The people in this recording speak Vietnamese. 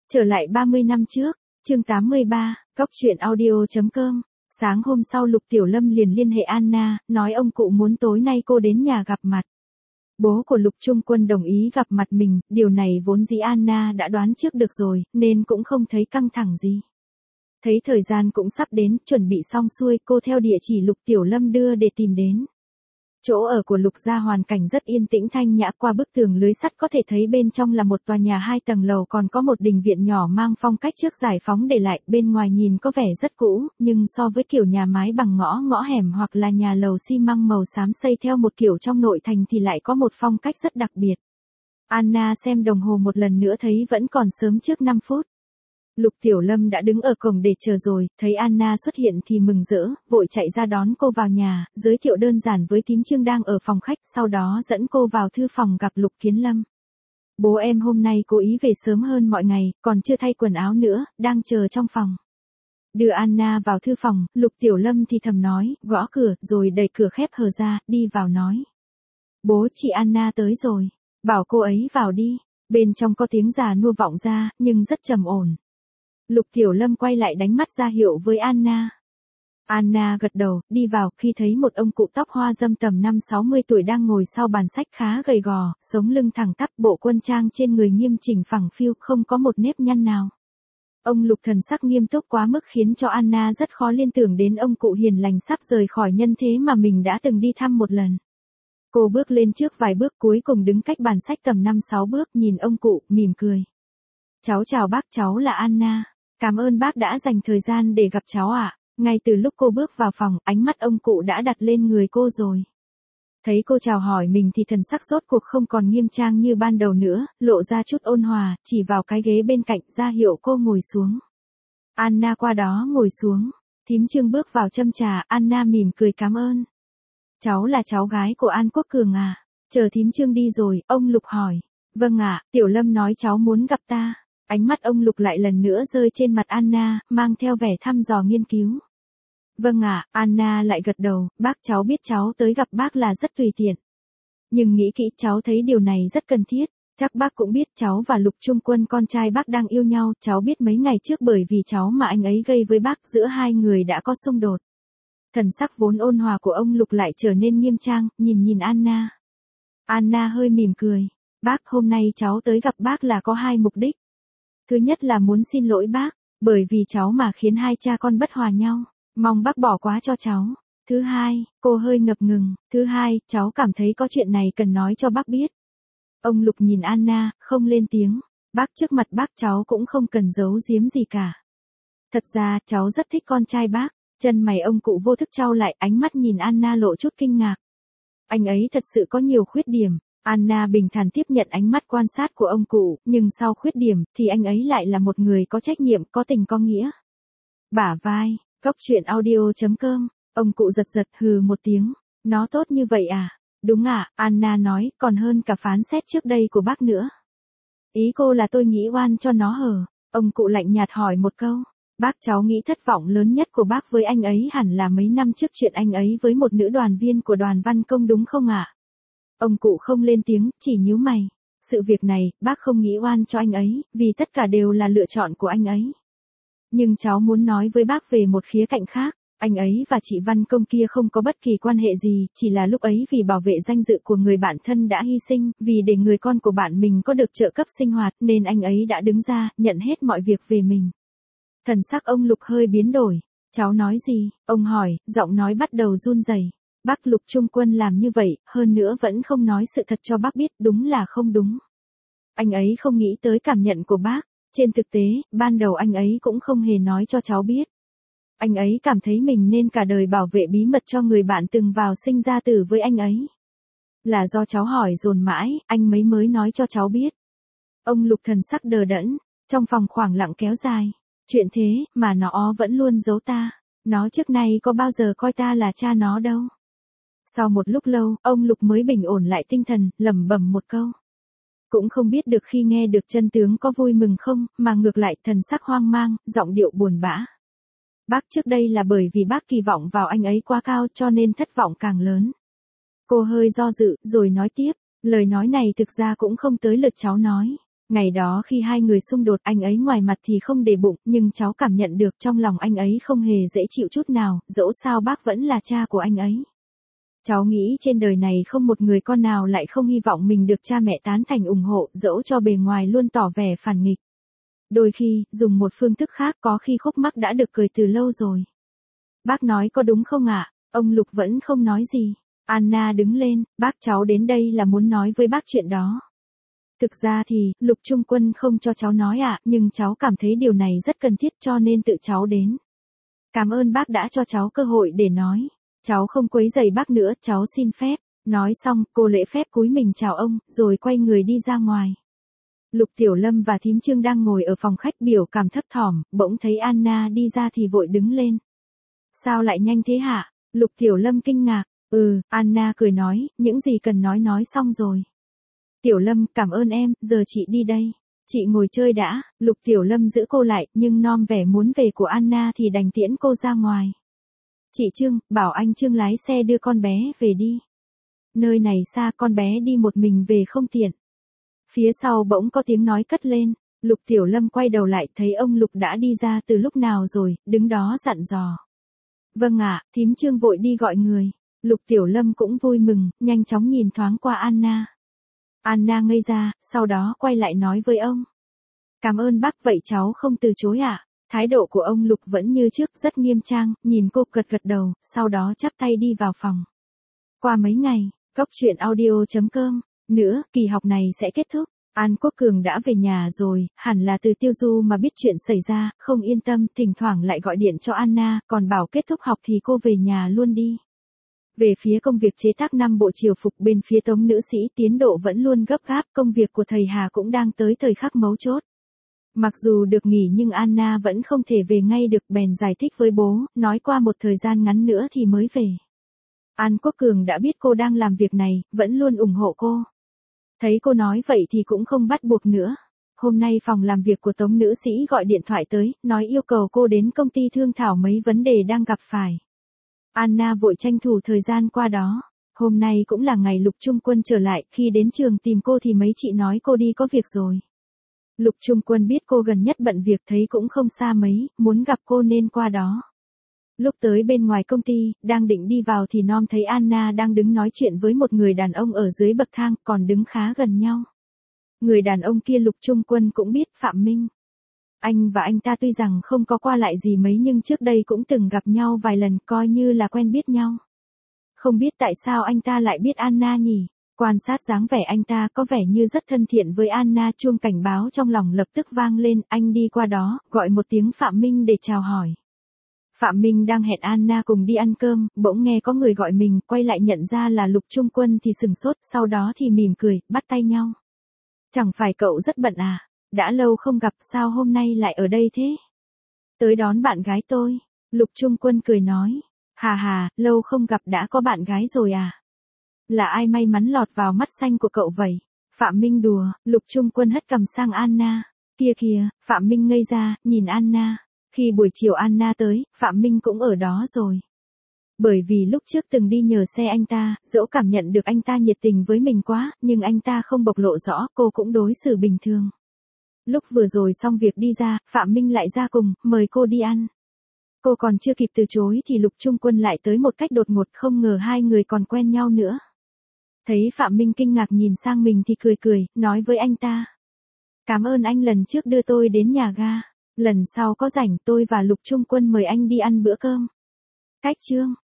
Trở lại 30 năm trước, chương 83, Cóc truyện audio.com. Sáng hôm sau Lục Tiểu Lâm liền liên hệ Anna, nói ông cụ muốn tối nay cô đến nhà gặp mặt. Bố của Lục Trung Quân đồng ý gặp mặt mình, điều này vốn dĩ Anna đã đoán trước được rồi, nên cũng không thấy căng thẳng gì. Thấy thời gian cũng sắp đến, chuẩn bị xong xuôi, cô theo địa chỉ Lục Tiểu Lâm đưa để tìm đến. Chỗ ở của Lục gia hoàn cảnh rất yên tĩnh thanh nhã, qua bức tường lưới sắt có thể thấy bên trong là một tòa nhà 2 tầng lầu, còn có một đình viện nhỏ mang phong cách trước giải phóng để lại, bên ngoài nhìn có vẻ rất cũ, nhưng so với kiểu nhà mái bằng ngõ hẻm hoặc là nhà lầu xi măng màu xám xây theo một kiểu trong nội thành thì lại có một phong cách rất đặc biệt. Anna xem đồng hồ một lần nữa thấy vẫn còn sớm trước 5 phút. Lục Tiểu Lâm đã đứng ở cổng để chờ rồi, thấy Anna xuất hiện thì mừng rỡ, vội chạy ra đón cô vào nhà, giới thiệu đơn giản với thím Trương đang ở phòng khách, sau đó dẫn cô vào thư phòng gặp Lục Kiến Lâm. Bố em hôm nay cố ý về sớm hơn mọi ngày, còn chưa thay quần áo nữa, đang chờ trong phòng. Đưa Anna vào thư phòng, Lục Tiểu Lâm thì thầm nói, gõ cửa, rồi đẩy cửa khép hờ ra, đi vào nói. Bố chị Anna tới rồi, bảo cô ấy vào đi. Bên trong có tiếng già nua vọng ra, nhưng rất trầm ổn. Lục Tiểu Lâm quay lại đánh mắt ra hiệu với Anna. Anna gật đầu, đi vào, khi thấy một ông cụ tóc hoa râm tầm 50-60 tuổi đang ngồi sau bàn sách khá gầy gò, sống lưng thẳng tắp, bộ quân trang trên người nghiêm chỉnh phẳng phiu, không có một nếp nhăn nào. Ông Lục thần sắc nghiêm túc quá mức khiến cho Anna rất khó liên tưởng đến ông cụ hiền lành sắp rời khỏi nhân thế mà mình đã từng đi thăm một lần. Cô bước lên trước vài bước, cuối cùng đứng cách bàn sách tầm 5-6 bước, nhìn ông cụ, mỉm cười. Cháu chào bác, cháu là Anna. Cảm ơn bác đã dành thời gian để gặp cháu ạ. Ngay từ lúc cô bước vào phòng, ánh mắt ông cụ đã đặt lên người cô rồi. Thấy cô chào hỏi mình thì thần sắc rốt cuộc không còn nghiêm trang như ban đầu nữa, lộ ra chút ôn hòa, chỉ vào cái ghế bên cạnh ra hiệu cô ngồi xuống. Anna qua đó ngồi xuống. Thím Trương bước vào châm trà, Anna mỉm cười cảm ơn. Cháu là cháu gái của An Quốc Cường à? Chờ thím Trương đi rồi, ông Lục hỏi. Vâng ạ, Tiểu Lâm nói cháu muốn gặp ta. Ánh mắt ông Lục lại lần nữa rơi trên mặt Anna, mang theo vẻ thăm dò nghiên cứu. Vâng ạ, Anna lại gật đầu, bác cháu biết cháu tới gặp bác là rất tùy tiện. Nhưng nghĩ kỹ cháu thấy điều này rất cần thiết, chắc bác cũng biết cháu và Lục Trung Quân con trai bác đang yêu nhau, cháu biết mấy ngày trước bởi vì cháu mà anh ấy gây với bác, giữa hai người đã có xung đột. Thần sắc vốn ôn hòa của ông Lục lại trở nên nghiêm trang, nhìn Anna. Anna hơi mỉm cười, bác hôm nay cháu tới gặp bác là có 2 mục đích. Thứ nhất là muốn xin lỗi bác, bởi vì cháu mà khiến hai cha con bất hòa nhau, mong bác bỏ qua cho cháu. Thứ hai, cô hơi ngập ngừng, thứ hai, cháu cảm thấy có chuyện này cần nói cho bác biết. Ông Lục nhìn Anna, không lên tiếng, bác trước mặt bác cháu cũng không cần giấu giếm gì cả. Thật ra, cháu rất thích con trai bác, chân mày ông cụ vô thức chau lại, ánh mắt nhìn Anna lộ chút kinh ngạc. Anh ấy thật sự có nhiều khuyết điểm. Anna bình thản tiếp nhận ánh mắt quan sát của ông cụ, nhưng sau khuyết điểm, thì anh ấy lại là một người có trách nhiệm, có tình có nghĩa. Bả vai, Cóc truyện audio.com, ông cụ giật hừ một tiếng, nó tốt như vậy à? Đúng ạ, Anna nói, còn hơn cả phán xét trước đây của bác nữa. Ý cô là tôi nghĩ oan cho nó hờ? Ông cụ lạnh nhạt hỏi một câu. Bác cháu nghĩ thất vọng lớn nhất của bác với anh ấy hẳn là mấy năm trước chuyện anh ấy với một nữ đoàn viên của đoàn văn công đúng không ạ? Ông cụ không lên tiếng, chỉ nhíu mày. Sự việc này, bác không nghĩ oan cho anh ấy, vì tất cả đều là lựa chọn của anh ấy. Nhưng cháu muốn nói với bác về một khía cạnh khác, anh ấy và chị Văn Công kia không có bất kỳ quan hệ gì, chỉ là lúc ấy vì bảo vệ danh dự của người bạn thân đã hy sinh, vì để người con của bạn mình có được trợ cấp sinh hoạt, nên anh ấy đã đứng ra, nhận hết mọi việc về mình. Thần sắc ông Lục hơi biến đổi. Cháu nói gì? Ông hỏi, giọng nói bắt đầu run rẩy. Bác Lục Trung Quân làm như vậy, hơn nữa vẫn không nói sự thật cho bác biết, đúng là không đúng. Anh ấy không nghĩ tới cảm nhận của bác. Trên thực tế, ban đầu anh ấy cũng không hề nói cho cháu biết. Anh ấy cảm thấy mình nên cả đời bảo vệ bí mật cho người bạn từng vào sinh ra tử với anh ấy. Là do cháu hỏi dồn mãi, anh mới nói cho cháu biết. Ông Lục thần sắc đờ đẫn, trong phòng khoảng lặng kéo dài. Chuyện thế, mà nó vẫn luôn giấu ta. Nó trước nay có bao giờ coi ta là cha nó đâu. Sau một lúc lâu, ông Lục mới bình ổn lại tinh thần, lẩm bẩm một câu. Cũng không biết được khi nghe được chân tướng có vui mừng không, mà ngược lại thần sắc hoang mang, giọng điệu buồn bã. Bác trước đây là bởi vì bác kỳ vọng vào anh ấy quá cao cho nên thất vọng càng lớn. Cô hơi do dự, rồi nói tiếp, lời nói này thực ra cũng không tới lượt cháu nói. Ngày đó khi hai người xung đột anh ấy ngoài mặt thì không để bụng, nhưng cháu cảm nhận được trong lòng anh ấy không hề dễ chịu chút nào, dẫu sao bác vẫn là cha của anh ấy. Cháu nghĩ trên đời này không một người con nào lại không hy vọng mình được cha mẹ tán thành ủng hộ, dẫu cho bề ngoài luôn tỏ vẻ phản nghịch. Đôi khi, dùng một phương thức khác có khi khúc mắc đã được cười từ lâu rồi. Bác nói có đúng không ạ? Ông Lục vẫn không nói gì. Anna đứng lên, bác cháu đến đây là muốn nói với bác chuyện đó. Thực ra thì, Lục Trung Quân không cho cháu nói ạ, nhưng cháu cảm thấy điều này rất cần thiết cho nên tự cháu đến. Cảm ơn bác đã cho cháu cơ hội để nói. Cháu không quấy rầy bác nữa, cháu xin phép. Nói xong, cô lễ phép cúi mình chào ông, rồi quay người đi ra ngoài. Lục Tiểu Lâm và thím Trương đang ngồi ở phòng khách biểu cảm thấp thỏm, bỗng thấy Anna đi ra thì vội đứng lên. Sao lại nhanh thế hả? Lục Tiểu Lâm kinh ngạc. Anna cười nói, những gì cần nói xong rồi. Tiểu Lâm, cảm ơn em, giờ chị đi đây. Chị ngồi chơi đã. Lục Tiểu Lâm giữ cô lại, nhưng nom vẻ muốn về của Anna thì đành tiễn cô ra ngoài. Chị Trương, bảo anh Trương lái xe đưa con bé về đi. Nơi này xa, con bé đi một mình về không tiện. Phía sau bỗng có tiếng nói cất lên. Lục Tiểu Lâm quay đầu lại thấy ông Lục đã đi ra từ lúc nào rồi, đứng đó dặn dò. Vâng ạ, thím Trương vội đi gọi người. Lục Tiểu Lâm cũng vui mừng, nhanh chóng nhìn thoáng qua Anna. Anna ngây ra, sau đó quay lại nói với ông. Cảm ơn bác, vậy cháu không từ chối ạ. Thái độ của ông Lục vẫn như trước, rất nghiêm trang, nhìn cô gật đầu, sau đó chắp tay đi vào phòng. Qua mấy ngày, Cốc truyện audio.com, nữa, kỳ học này sẽ kết thúc. An Quốc Cường đã về nhà rồi, hẳn là từ Tiêu Du mà biết chuyện xảy ra, không yên tâm, thỉnh thoảng lại gọi điện cho Anna, còn bảo kết thúc học thì cô về nhà luôn đi. Về phía công việc chế tác 5 bộ triều phục bên phía Tống nữ sĩ tiến độ vẫn luôn gấp gáp, công việc của thầy Hà cũng đang tới thời khắc mấu chốt. Mặc dù được nghỉ nhưng Anna vẫn không thể về ngay được, bèn giải thích với bố, nói qua một thời gian ngắn nữa thì mới về. An Quốc Cường đã biết cô đang làm việc này, vẫn luôn ủng hộ cô. Thấy cô nói vậy thì cũng không bắt buộc nữa. Hôm nay phòng làm việc của Tống nữ sĩ gọi điện thoại tới, nói yêu cầu cô đến công ty thương thảo mấy vấn đề đang gặp phải. Anna vội tranh thủ thời gian qua đó. Hôm nay cũng là ngày Lục Trung Quân trở lại, khi đến trường tìm cô thì mấy chị nói cô đi có việc rồi. Lục Trung Quân biết cô gần nhất bận việc, thấy cũng không xa mấy, muốn gặp cô nên qua đó. Lúc tới bên ngoài công ty, đang định đi vào thì nom thấy Anna đang đứng nói chuyện với một người đàn ông ở dưới bậc thang, còn đứng khá gần nhau. Người đàn ông kia Lục Trung Quân cũng biết, Phạm Minh. Anh và anh ta tuy rằng không có qua lại gì mấy nhưng trước đây cũng từng gặp nhau vài lần, coi như là quen biết nhau. Không biết tại sao anh ta lại biết Anna nhỉ? Quan sát dáng vẻ anh ta có vẻ như rất thân thiện với Anna, chuông cảnh báo trong lòng lập tức vang lên, anh đi qua đó, gọi một tiếng Phạm Minh để chào hỏi. Phạm Minh đang hẹn Anna cùng đi ăn cơm, bỗng nghe có người gọi mình, quay lại nhận ra là Lục Trung Quân thì sừng sốt, sau đó thì mỉm cười, bắt tay nhau. Chẳng phải cậu rất bận à? Đã lâu không gặp, sao hôm nay lại ở đây thế? Tới đón bạn gái tôi. Lục Trung Quân cười nói. Hà, lâu không gặp đã có bạn gái rồi à? Là ai may mắn lọt vào mắt xanh của cậu vậy? Phạm Minh đùa. Lục Trung Quân hất cằm sang Anna. Kìa, Phạm Minh ngây ra, nhìn Anna. Khi buổi chiều Anna tới, Phạm Minh cũng ở đó rồi. Bởi vì lúc trước từng đi nhờ xe anh ta, dẫu cảm nhận được anh ta nhiệt tình với mình quá, nhưng anh ta không bộc lộ rõ, cô cũng đối xử bình thường. Lúc vừa rồi xong việc đi ra, Phạm Minh lại ra cùng, mời cô đi ăn. Cô còn chưa kịp từ chối thì Lục Trung Quân lại tới một cách đột ngột, không ngờ hai người còn quen nhau nữa. Thấy Phạm Minh kinh ngạc nhìn sang mình thì cười, nói với anh ta. Cảm ơn anh lần trước đưa tôi đến nhà ga. Lần sau có rảnh tôi và Lục Trung Quân mời anh đi ăn bữa cơm. Cách chương.